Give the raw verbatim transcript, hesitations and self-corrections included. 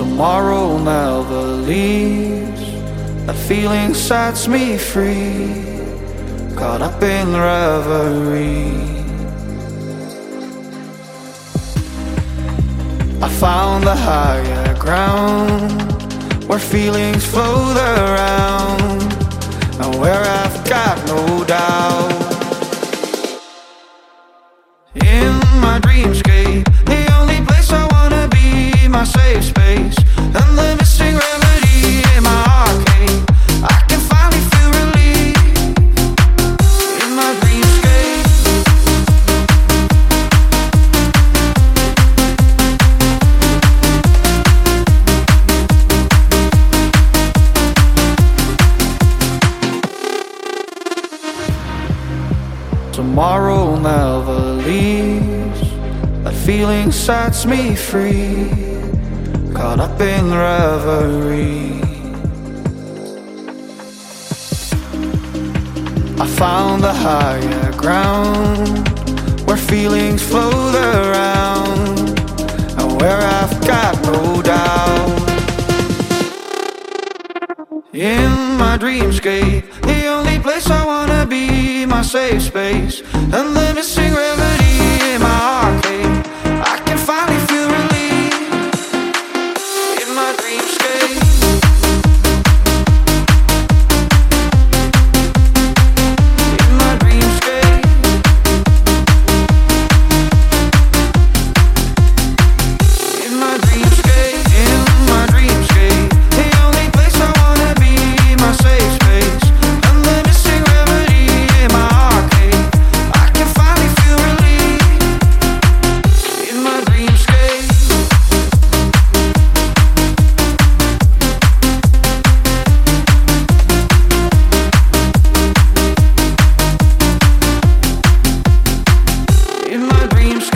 Tomorrow never leaves. That feeling sets me free, caught up in reverie. I found the higher ground, where feelings float around, and where I've got no doubt. In my dreamscape, the only place I wanna be, my safe space, and the missing remedy in my arcade. I can finally feel relief in my dreamscape. Tomorrow never leaves. That feeling sets me free, caught up in reverie. I found the higher ground, where feelings float around, and where I've got no doubt. In my dreamscape, the only place I wanna be, my safe space, and the missing remedy in my arcade. I can finally feel relief in my dreamscape. In my dreamscape. In my dreamscape. In my dreamscape. The only place I wanna be, my safe space, and the missing remedy in my arcade. I can finally feel relief in my dreamscape. In my dreamscape.